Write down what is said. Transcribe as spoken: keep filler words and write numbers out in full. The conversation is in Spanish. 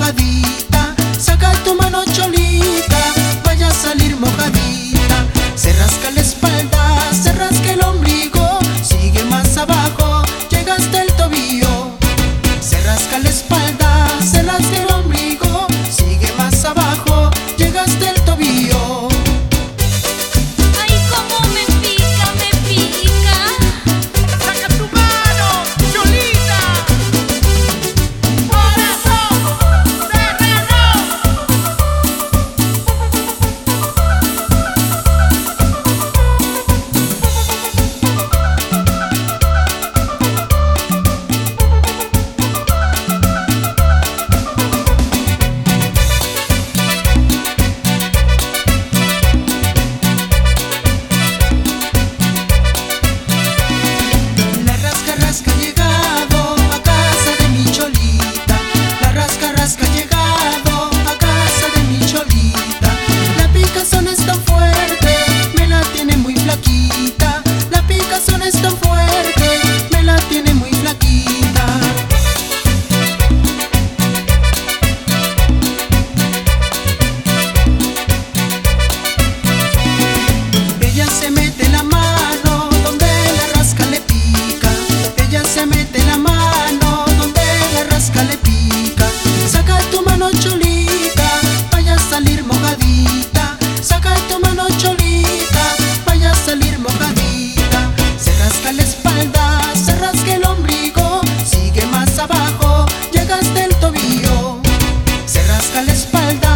mojadita. Saca tu mano cholita, vaya a salir mojadita. Se rasca la espalda, se rasca el ombligo, sigue más abajo, llega hasta el tobillo. Se rasca la espalda, se rasca el ombligo, sigue más abajo, llega hasta el tobillo. Ay, cómo me pica, me pica. ¡Saca tu mano, Cholita! ¡Corazón serrano! La rasca rasca ha llegado a casa de mi cholita. La rasca rasca ha llegado a casa de mi cholita. La picazón es tan fuerte, me la tiene muy flaquita. La picazón es tan fuerte, me la tiene muy flaquita. Ella se mete la mano donde la rasca le pica. Ella se mete la mano donde la rasca le pica. Saca tu mano cholita, vaya a salir mojadita. Saca tu mano cholita, vaya a salir mojadita. Se rasca la espalda, se rasca el ombligo, sigue más abajo, llega hasta el tobillo. Se rasca la espalda,